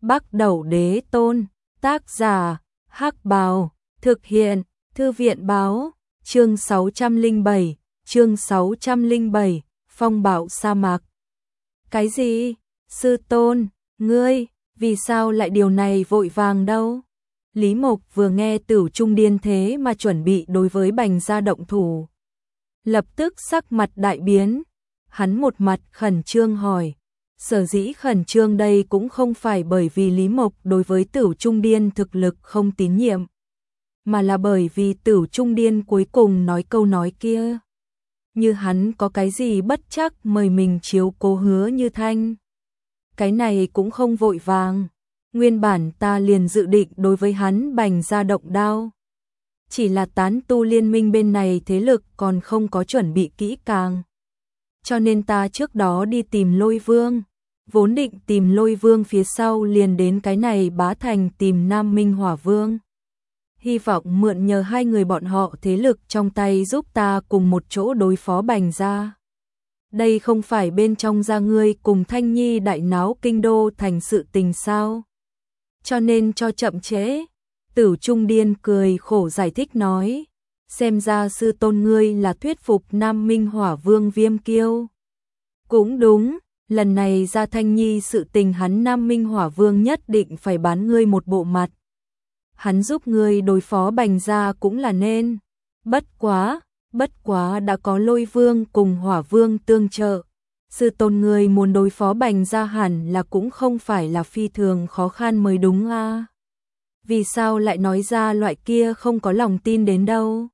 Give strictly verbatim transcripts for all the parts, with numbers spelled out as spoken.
Bắc Đẩu Đế Tôn, tác giả, Hắc Bào, thực hiện, Thư viện báo, chương sáu trăm lẻ bảy, chương sáu trăm lẻ bảy, phong bạo sa mạc. Cái gì? Sư Tôn, ngươi, vì sao lại điều này vội vàng đâu? Lý Mộc vừa nghe Tửu Trung Điên thế mà chuẩn bị đối với Bành gia động thủ. Lập tức sắc mặt đại biến, hắn một mặt khẩn trương hỏi. Sở dĩ khẩn trương đây cũng không phải bởi vì Lý Mộc đối với Tửu Trung Điên thực lực không tín nhiệm, mà là bởi vì Tửu Trung Điên cuối cùng nói câu nói kia. Như hắn có cái gì bất chắc mời mình chiếu cố Hứa Như Thanh. Cái này cũng không vội vàng, nguyên bản ta liền dự định đối với hắn Bành gia động đao. Chỉ là tán tu liên minh bên này thế lực còn không có chuẩn bị kỹ càng. Cho nên ta trước đó đi tìm Lôi Vương, vốn định tìm Lôi Vương phía sau liền đến cái này Bá Thành tìm Nam Minh Hỏa Vương. Hy vọng mượn nhờ hai người bọn họ thế lực trong tay giúp ta cùng một chỗ đối phó Bành gia. Đây không phải bên trong gia ngươi cùng Thanh Nhi đại náo kinh đô thành sự tình sao? Cho nên cho chậm trễ. Tửu Trung Điên cười khổ giải thích nói, xem ra sư tôn ngươi là thuyết phục Nam Minh Hỏa Vương Viêm Kiêu. Cũng đúng, lần này ra Thanh Nhi sự tình hắn Nam Minh Hỏa Vương nhất định phải bán ngươi một bộ mặt. Hắn giúp ngươi đối phó Bành gia cũng là nên. Bất quá, bất quá đã có Lôi Vương cùng Hỏa Vương tương trợ. Sư tôn ngươi muốn đối phó Bành gia hẳn là cũng không phải là phi thường khó khăn mới đúng a. À? Vì sao lại nói ra loại kia không có lòng tin đến đâu?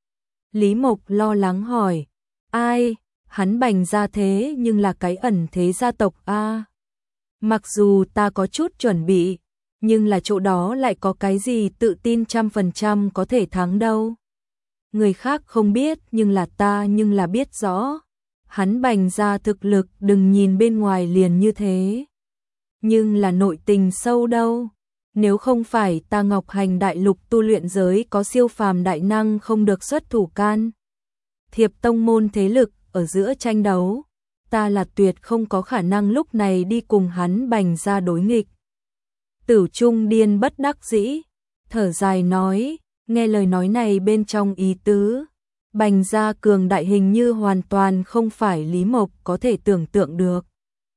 Lý Mộc lo lắng hỏi, ai, hắn Bành gia thế nhưng là cái ẩn thế gia tộc a. À? Mặc dù ta có chút chuẩn bị, nhưng là chỗ đó lại có cái gì tự tin trăm phần trăm có thể thắng đâu. Người khác không biết nhưng là ta nhưng là biết rõ. Hắn Bành gia thực lực đừng nhìn bên ngoài liền như thế. Nhưng là nội tình sâu đâu. Nếu không phải ta Ngọc Hành đại lục tu luyện giới có siêu phàm đại năng không được xuất thủ can thiệp tông môn thế lực ở giữa tranh đấu, ta là tuyệt không có khả năng lúc này đi cùng hắn Bành gia đối nghịch. Tửu Trung Điên bất đắc dĩ, thở dài nói, nghe lời nói này bên trong ý tứ, Bành gia cường đại hình như hoàn toàn không phải Lý Mộc có thể tưởng tượng được.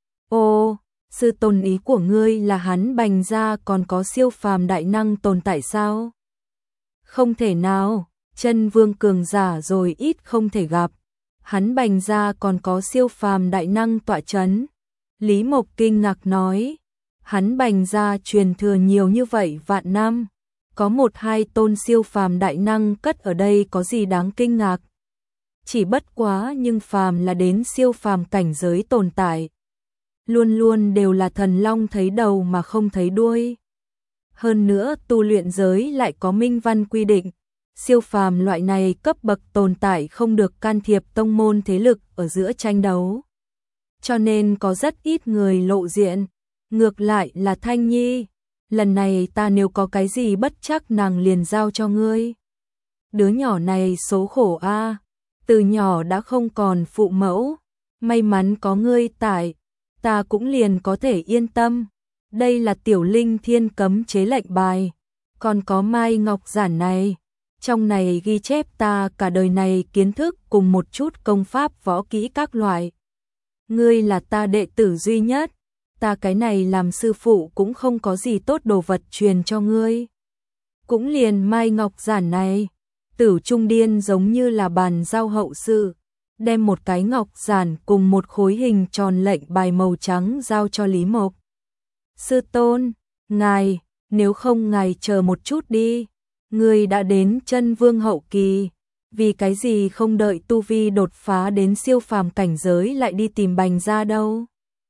Ô, sư tôn ý của ngươi là hắn Bành gia còn có siêu phàm đại năng tồn tại sao? Không thể nào, chân vương cường giả rồi ít không thể gặp. Hắn Bành gia còn có siêu phàm đại năng tọa chấn. Lý Mộc kinh ngạc nói, hắn Bành gia truyền thừa nhiều như vậy vạn năm, có một hai tôn siêu phàm đại năng cất ở đây có gì đáng kinh ngạc. Chỉ bất quá nhưng phàm là đến siêu phàm cảnh giới tồn tại, luôn luôn đều là thần long thấy đầu mà không thấy đuôi. Hơn nữa tu luyện giới lại có minh văn quy định, siêu phàm loại này cấp bậc tồn tại không được can thiệp tông môn thế lực ở giữa tranh đấu. Cho nên có rất ít người lộ diện. Ngược lại là Thanh Nhi, lần này ta nếu có cái gì bất chắc nàng liền giao cho ngươi. Đứa nhỏ này số khổ a, à, từ nhỏ đã không còn phụ mẫu, may mắn có ngươi tại, ta cũng liền có thể yên tâm. Đây là tiểu linh thiên cấm chế lệnh bài, còn có Mai Ngọc giản này, trong này ghi chép ta cả đời này kiến thức cùng một chút công pháp võ kỹ các loại. Ngươi là ta đệ tử duy nhất, ta cái này làm sư phụ cũng không có gì tốt đồ vật truyền cho ngươi. Cũng liền Mai Ngọc giản này, Tửu Trung Điên giống như là bàn giao hậu sự, đem một cái ngọc giản cùng một khối hình tròn lệnh bài màu trắng giao cho Lý Mộc. Sư tôn, ngài, nếu không ngài chờ một chút đi, ngươi đã đến chân vương hậu kỳ, vì cái gì không đợi tu vi đột phá đến siêu phàm cảnh giới lại đi tìm Bành gia đâu.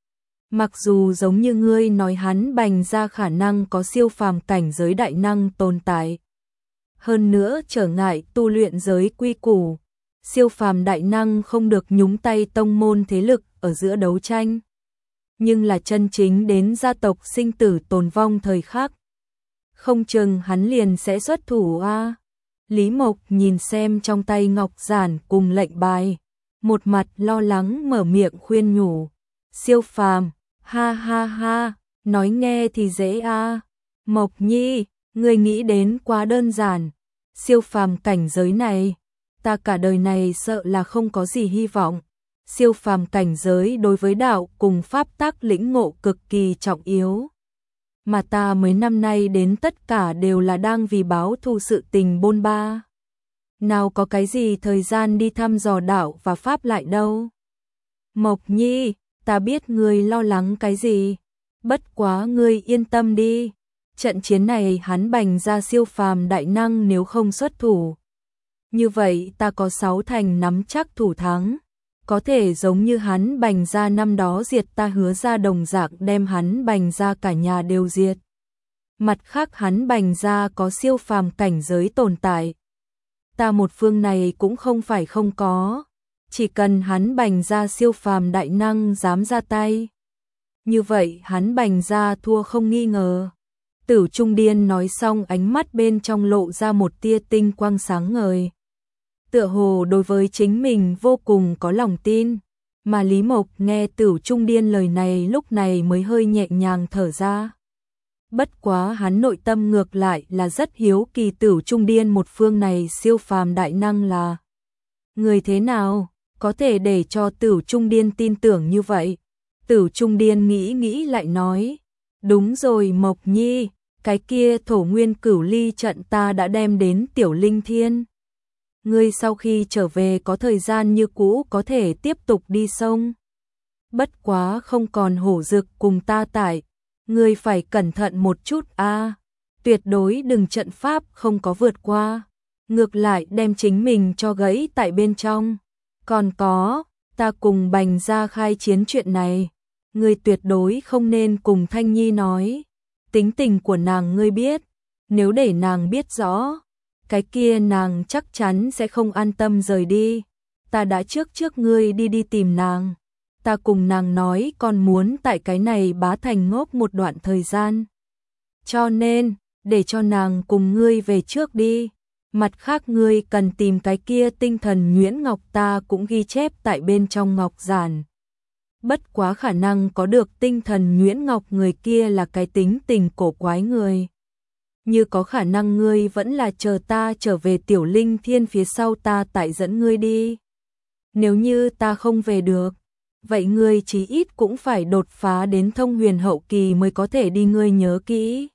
Mặc dù giống như ngươi nói hắn Bành gia khả năng có siêu phàm cảnh giới đại năng tồn tại. Hơn nữa trở ngại tu luyện giới quy củ, siêu phàm đại năng không được nhúng tay tông môn thế lực ở giữa đấu tranh. Nhưng là chân chính đến gia tộc sinh tử tồn vong thời khắc, không chừng hắn liền sẽ xuất thủ a. À. Lý Mộc nhìn xem trong tay ngọc giản cùng lệnh bài, một mặt lo lắng mở miệng khuyên nhủ, siêu phàm. Ha ha ha, Nói nghe thì dễ a. Mộc Nhi, ngươi nghĩ đến quá đơn giản. Siêu phàm cảnh giới này, ta cả đời này sợ là không có gì hy vọng. Siêu phàm cảnh giới đối với đạo cùng pháp tắc lĩnh ngộ cực kỳ trọng yếu. Mà ta mấy năm nay đến tất cả đều là đang vì báo thù sự tình bôn ba. Nào có cái gì thời gian đi thăm dò đạo và pháp lại đâu. Mộc Nhi, ta biết ngươi lo lắng cái gì. Bất quá ngươi yên tâm đi. Trận chiến này hắn bành ra siêu phàm đại năng nếu không xuất thủ. Như vậy ta có sáu thành nắm chắc thủ thắng. Có thể giống như hắn bành ra năm đó diệt ta hứa ra đồng dạng đem hắn bành ra cả nhà đều diệt. Mặt khác hắn bành ra có siêu phàm cảnh giới tồn tại. Ta một phương này cũng không phải không có. Chỉ cần hắn bành ra siêu phàm đại năng dám ra tay. Như vậy hắn bành ra thua không nghi ngờ. Tử Trung Điên nói xong ánh mắt bên trong lộ ra một tia tinh quang sáng ngời. Tựa hồ đối với chính mình vô cùng có lòng tin, mà Lý Mộc nghe Tử Trung Điên lời này lúc này mới hơi nhẹ nhàng thở ra. Bất quá hắn nội tâm ngược lại là rất hiếu kỳ Tử Trung Điên một phương này siêu phàm đại năng là người thế nào, có thể để cho Tử Trung Điên tin tưởng như vậy. Tử Trung Điên nghĩ nghĩ lại nói, đúng rồi Mộc Nhi, cái kia thổ nguyên cửu ly trận ta đã đem đến Tiểu Linh Thiên. Ngươi sau khi trở về có thời gian như cũ có thể tiếp tục đi sông. Bất quá không còn hổ dực cùng ta tại, ngươi phải cẩn thận một chút a, tuyệt đối đừng trận pháp không có vượt qua, ngược lại đem chính mình cho gãy tại bên trong. Còn có, ta cùng bành ra khai chiến chuyện này, ngươi tuyệt đối không nên cùng Thanh Nhi nói. Tính tình của nàng ngươi biết, nếu để nàng biết rõ, cái kia nàng chắc chắn sẽ không an tâm rời đi. Ta đã trước trước ngươi đi đi tìm nàng. Ta cùng nàng nói còn muốn tại cái này Bá Thành ngốc một đoạn thời gian. Cho nên, để cho nàng cùng ngươi về trước đi. Mặt khác ngươi cần tìm cái kia tinh thần nhuyễn ngọc ta cũng ghi chép tại bên trong ngọc giản. Bất quá khả năng có được tinh thần nhuyễn ngọc người kia là cái tính tình cổ quái người. Như có khả năng ngươi vẫn là chờ ta trở về Tiểu Linh Thiên phía sau ta tại dẫn ngươi đi. Nếu như ta không về được, vậy ngươi chí ít cũng phải đột phá đến thông huyền hậu kỳ mới có thể đi, ngươi nhớ kỹ.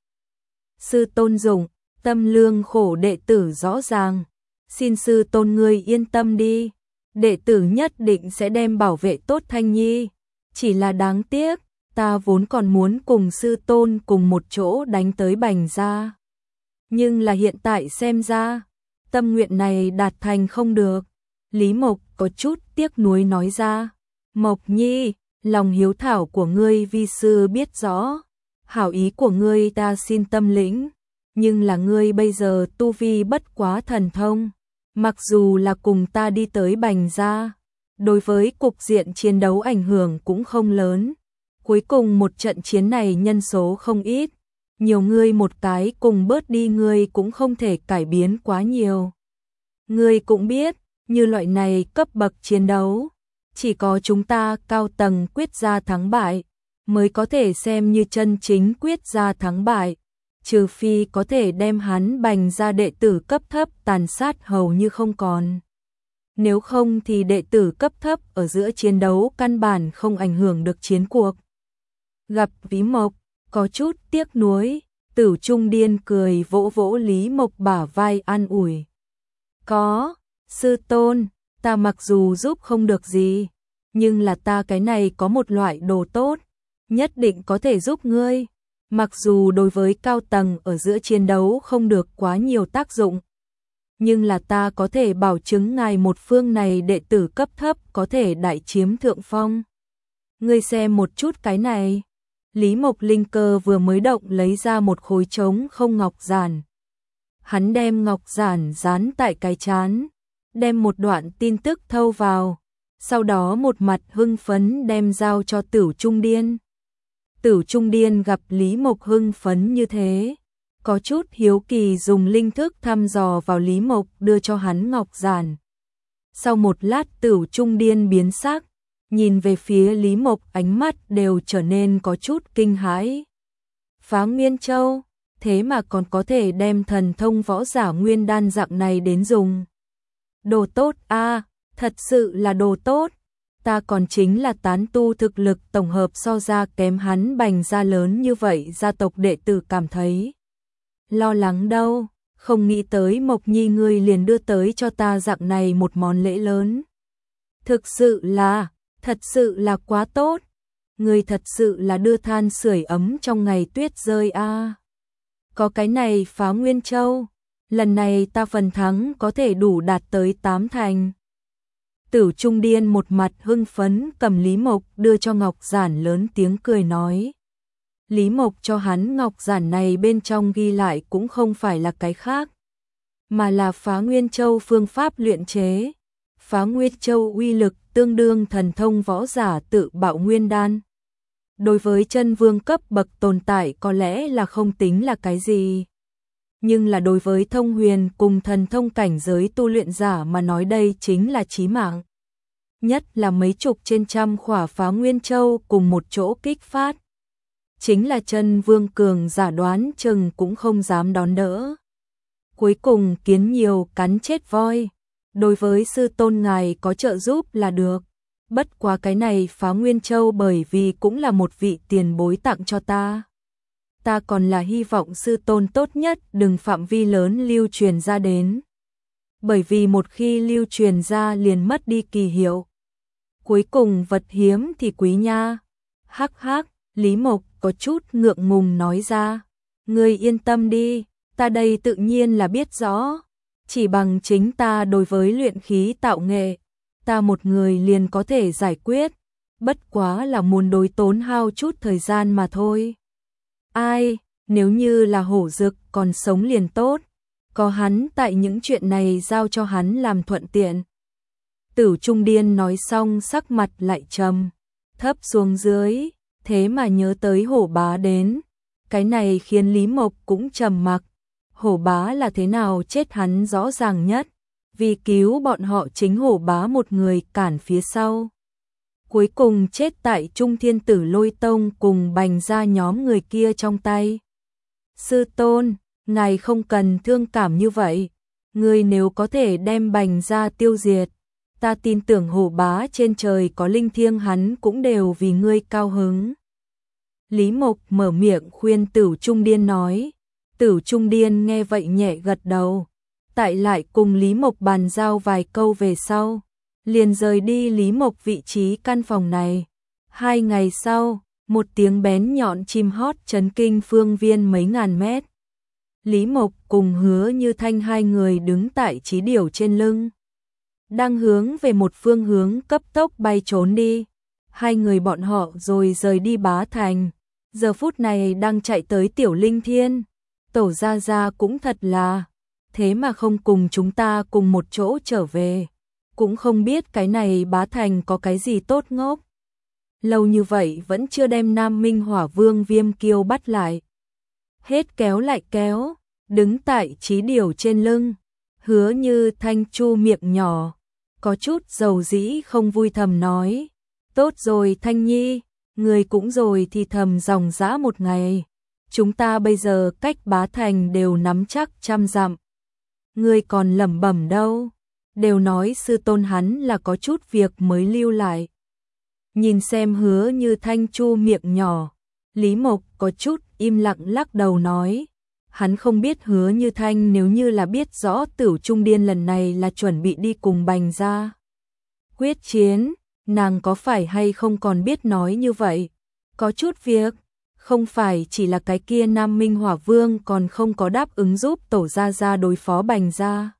Sư tôn dụng, tâm lương khổ đệ tử rõ ràng. Xin sư tôn ngươi yên tâm đi. Đệ tử nhất định sẽ đem bảo vệ tốt Thanh Nhi. Chỉ là đáng tiếc, ta vốn còn muốn cùng sư tôn cùng một chỗ đánh tới bành ra. Nhưng là hiện tại xem ra, tâm nguyện này đạt thành không được. Lý Mộc có chút tiếc nuối nói ra. Mộc Nhi, lòng hiếu thảo của ngươi vi sư biết rõ. Hảo ý của ngươi ta xin tâm lĩnh. Nhưng là ngươi bây giờ tu vi bất quá thần thông. Mặc dù là cùng ta đi tới bành ra, đối với cục diện chiến đấu ảnh hưởng cũng không lớn. Cuối cùng một trận chiến này nhân số không ít. Nhiều ngươi một cái cùng bớt đi ngươi cũng không thể cải biến quá nhiều. Ngươi cũng biết, như loại này cấp bậc chiến đấu, chỉ có chúng ta cao tầng quyết ra thắng bại, mới có thể xem như chân chính quyết ra thắng bại. Trừ phi có thể đem hắn bành ra đệ tử cấp thấp tàn sát hầu như không còn. Nếu không thì đệ tử cấp thấp ở giữa chiến đấu căn bản không ảnh hưởng được chiến cuộc. Gặp Lý Mộc, có chút tiếc nuối, Tử Trung Điên cười vỗ vỗ Lý Mộc bả vai an ủi. Có, sư tôn, ta mặc dù giúp không được gì, nhưng là ta cái này có một loại đồ tốt, nhất định có thể giúp ngươi. Mặc dù đối với cao tầng ở giữa chiến đấu không được quá nhiều tác dụng, nhưng là ta có thể bảo chứng ngài một phương này đệ tử cấp thấp có thể đại chiếm thượng phong. Ngươi xem một chút cái này. Lý Mộc linh cơ vừa mới động lấy ra một khối trống không ngọc giản. Hắn đem ngọc giản dán tại cái trán, đem một đoạn tin tức thâu vào, sau đó một mặt hưng phấn đem giao cho Tử Trung Điên. Tử Trung Điên gặp Lý Mộc hưng phấn như thế, có chút hiếu kỳ dùng linh thức thăm dò vào Lý Mộc đưa cho hắn ngọc giản. Sau một lát Tử Trung Điên biến sắc, nhìn về phía Lý Mộc ánh mắt đều trở nên có chút kinh hãi. Phá Nguyên Châu, thế mà còn có thể đem thần thông võ giả nguyên đan dạng này đến dùng. Đồ tốt a, thật sự là đồ tốt. Ta còn chính là tán tu thực lực tổng hợp so ra kém hắn Bành gia lớn như vậy, gia tộc đệ tử cảm thấy lo lắng đâu, không nghĩ tới Mộc Nhi ngươi liền đưa tới cho ta dạng này một món lễ lớn. Thực sự là, thật sự là quá tốt. Ngươi thật sự là đưa than sưởi ấm trong ngày tuyết rơi a. Có cái này Phá Nguyên Châu, lần này ta phần thắng có thể đủ đạt tới tám thành. Tử Trung Điên một mặt hưng phấn cầm Lý Mộc đưa cho ngọc giản, lớn tiếng cười nói. Lý Mộc cho hắn ngọc giản này bên trong ghi lại cũng không phải là cái khác, mà là Phá Nguyên Châu phương pháp luyện chế. Phá Nguyên Châu uy lực tương đương thần thông võ giả tự bạo nguyên đan. Đối với chân vương cấp bậc tồn tại có lẽ là không tính là cái gì, nhưng là đối với thông huyền cùng thần thông cảnh giới tu luyện giả mà nói đây chính là chí mạng. Nhất là mấy chục trên trăm khỏa Phá Nguyên Châu cùng một chỗ kích phát, chính là chân vương cường giả đoán chừng cũng không dám đón đỡ. Cuối cùng kiến nhiều cắn chết voi, đối với sư tôn ngài có trợ giúp là được. Bất quá cái này Phá Nguyên Châu bởi vì cũng là một vị tiền bối tặng cho ta. Ta còn là hy vọng sư tôn tốt nhất đừng phạm vi lớn lưu truyền ra đến. Bởi vì một khi lưu truyền ra liền mất đi kỳ hiệu. Cuối cùng vật hiếm thì quý nha. Hắc hắc, Lý Mộc có chút ngượng ngùng nói ra. Ngươi yên tâm đi, ta đây tự nhiên là biết rõ. Chỉ bằng chính ta đối với luyện khí tạo nghệ, ta một người liền có thể giải quyết. Bất quá là muốn đối tốn hao chút thời gian mà thôi. Ai, nếu như là Hổ Dực còn sống liền tốt, có hắn tại những chuyện này giao cho hắn làm thuận tiện. Tử Trung Điên nói xong sắc mặt lại trầm thấp xuống dưới, thế mà nhớ tới Hổ Bá đến. Cái này khiến Lý Mộc cũng trầm mặc. Hổ Bá là thế nào chết hắn rõ ràng nhất, vì cứu bọn họ chính Hổ Bá một người cản phía sau. Cuối cùng chết tại Trung Thiên Tử Lôi Tông cùng Bành gia nhóm người kia trong tay. Sư tôn, ngài không cần thương cảm như vậy. Ngươi nếu có thể đem Bành gia tiêu diệt, ta tin tưởng Hổ Bá trên trời có linh thiêng hắn cũng đều vì ngươi cao hứng. Lý Mộc mở miệng khuyên Tử Trung Điên nói. Tử Trung Điên nghe vậy nhẹ gật đầu. Tại lại cùng Lý Mộc bàn giao vài câu về sau, liền rời đi Lý Mộc vị trí căn phòng này. Hai ngày sau, một tiếng bén nhọn chim hót chấn kinh phương viên mấy ngàn mét. Lý Mộc cùng Hứa Như Thanh hai người đứng tại Chí Điểu trên lưng, đang hướng về một phương hướng cấp tốc bay trốn đi. Hai người bọn họ rồi rời đi Bá Thành, giờ phút này đang chạy tới Tiểu Linh Thiên. Tổ gia gia cũng thật là, thế mà không cùng chúng ta cùng một chỗ trở về, cũng không biết cái này Bá Thành có cái gì tốt ngốc. Lâu như vậy vẫn chưa đem Nam Minh Hỏa Vương Viêm Kiêu bắt lại. Hết kéo lại kéo, đứng tại Chí Điểu trên lưng, Hứa Như Thanh chu miệng nhỏ, có chút dầu dĩ không vui thầm nói. Tốt rồi Thanh Nhi, người cũng rồi thì thầm dòng dã một ngày. Chúng ta bây giờ cách Bá Thành đều nắm chắc trăm dặm. Ngươi còn lẩm bẩm đâu, đều nói sư tôn hắn là có chút việc mới lưu lại. Nhìn xem Hứa Như Thanh chu miệng nhỏ, Lý Mộc có chút im lặng lắc đầu nói. Hắn không biết Hứa Như Thanh nếu như là biết rõ Tử Trung Điên lần này là chuẩn bị đi cùng Bành gia quyết chiến, nàng có phải hay không còn biết nói như vậy. Có chút việc, không phải chỉ là cái kia Nam Minh Hỏa Vương còn không có đáp ứng giúp tổ gia gia đối phó Bành gia.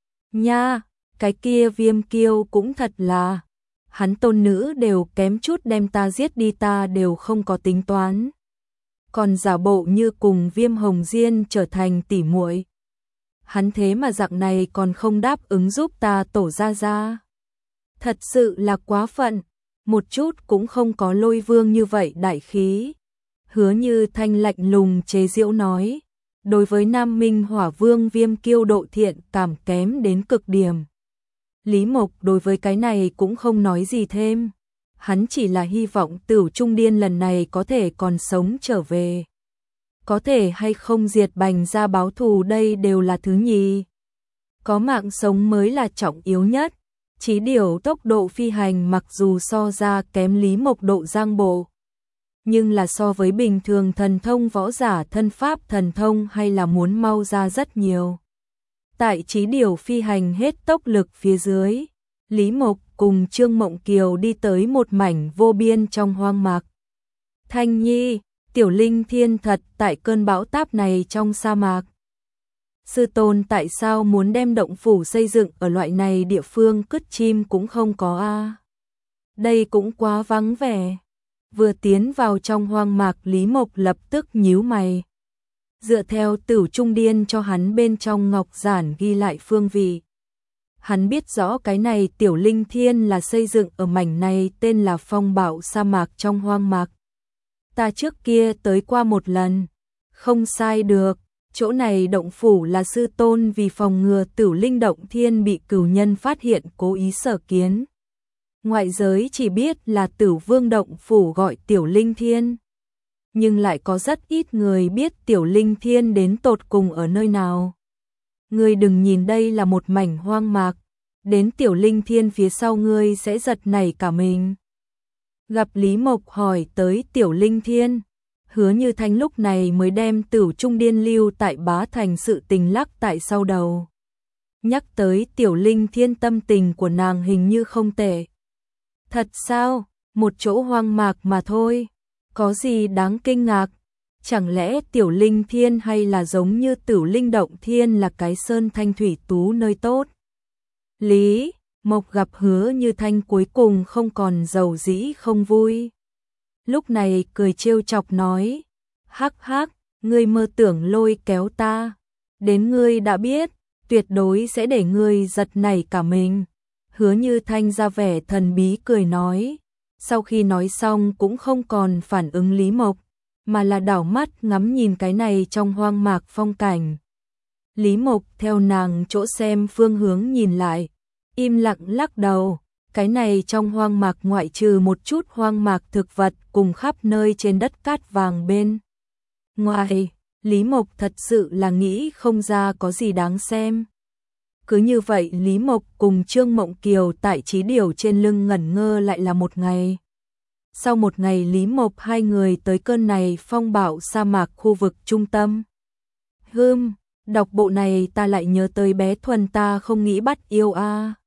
Nha, cái kia Viêm Kiêu cũng thật là, hắn tôn nữ đều kém chút đem ta giết đi, ta đều không có tính toán. Còn giả bộ như cùng Viêm Hồng Diên trở thành tỉ muội. Hắn thế mà dạng này còn không đáp ứng giúp ta tổ gia gia. Thật sự là quá phận, một chút cũng không có Lôi Vương như vậy đại khí. Hứa Như Thanh lạnh lùng chế giễu nói, đối với Nam Minh Hỏa Vương Viêm Kiêu độ thiện cảm kém đến cực điểm. Lý Mộc đối với cái này cũng không nói gì thêm, hắn chỉ là hy vọng Tử Trung Điên lần này có thể còn sống trở về. có thể hay không diệt Bành gia báo thù đây đều là thứ nhì. Có mạng sống mới là trọng yếu nhất. Chí Điều tốc độ phi hành mặc dù so ra kém Lý Mộc độ giang bộ, nhưng là so với bình thường thần thông võ giả thân pháp thần thông hay là muốn mau ra rất nhiều. Tại Chí Điều phi hành hết tốc lực phía dưới, Lý Mộc cùng Trương Mộng Kiều đi tới một mảnh vô biên trong hoang mạc. Thanh Nhi, Tiểu Linh Thiên thật tại cơn bão táp này trong sa mạc. Sư tôn tại sao muốn đem động phủ xây dựng ở loại này địa phương cứt chim cũng không có a? À? Đây cũng quá vắng vẻ. Vừa tiến vào trong hoang mạc, Lý Mộc lập tức nhíu mày. Dựa theo Tử Trung Điên cho hắn bên trong ngọc giản ghi lại phương vị, hắn biết rõ cái này Tiểu Linh Thiên là xây dựng ở mảnh này tên là Phong Bạo sa mạc trong hoang mạc. Ta trước kia tới qua một lần, không sai được, chỗ này động phủ là sư tôn vì phòng ngừa Tử Linh Động Thiên bị cửu nhân phát hiện cố ý sở kiến. Ngoại giới chỉ biết là Tử Vương động phủ gọi Tiểu Linh Thiên, nhưng lại có rất ít người biết Tiểu Linh Thiên đến tột cùng ở nơi nào. Ngươi đừng nhìn đây là một mảnh hoang mạc, đến Tiểu Linh Thiên phía sau ngươi sẽ giật nảy cả mình. Gặp Lý Mộc hỏi tới Tiểu Linh Thiên, Hứa Như Thanh lúc này mới đem Tử Trung Điên lưu tại Bá Thành sự tình lắc tại sau đầu. Nhắc tới Tiểu Linh Thiên, tâm tình của nàng hình như không tệ. Thật sao? Một chỗ hoang mạc mà thôi, có gì đáng kinh ngạc? Chẳng lẽ Tiểu Linh Thiên hay là giống như Tử Linh Động Thiên là cái sơn thanh thủy tú nơi tốt? Lý Mộc gặp Hứa Như Thanh cuối cùng không còn giàu dĩ không vui. Lúc này cười trêu chọc nói, hắc hắc, ngươi mơ tưởng lôi kéo ta, đến ngươi đã biết, tuyệt đối sẽ để ngươi giật nảy cả mình. Hứa Như Thanh ra vẻ thần bí cười nói, sau khi nói xong cũng không còn phản ứng Lý Mộc, mà là đảo mắt ngắm nhìn cái này trong hoang mạc phong cảnh. Lý Mộc theo nàng chỗ xem phương hướng nhìn lại, im lặng lắc đầu, cái này trong hoang mạc ngoại trừ một chút hoang mạc thực vật cùng khắp nơi trên đất cát vàng bên ngoài, Lý Mộc thật sự là nghĩ không ra có gì đáng xem. Cứ như vậy Lý Mộc cùng Trương Mộng Kiều tại Chí Điều trên lưng ngẩn ngơ lại là một ngày. Sau một ngày Lý Mộc hai người tới cơn này phong bạo sa mạc khu vực trung tâm. Hừm, đọc bộ này ta lại nhớ tới bé Thuần ta không nghĩ bắt yêu a. À.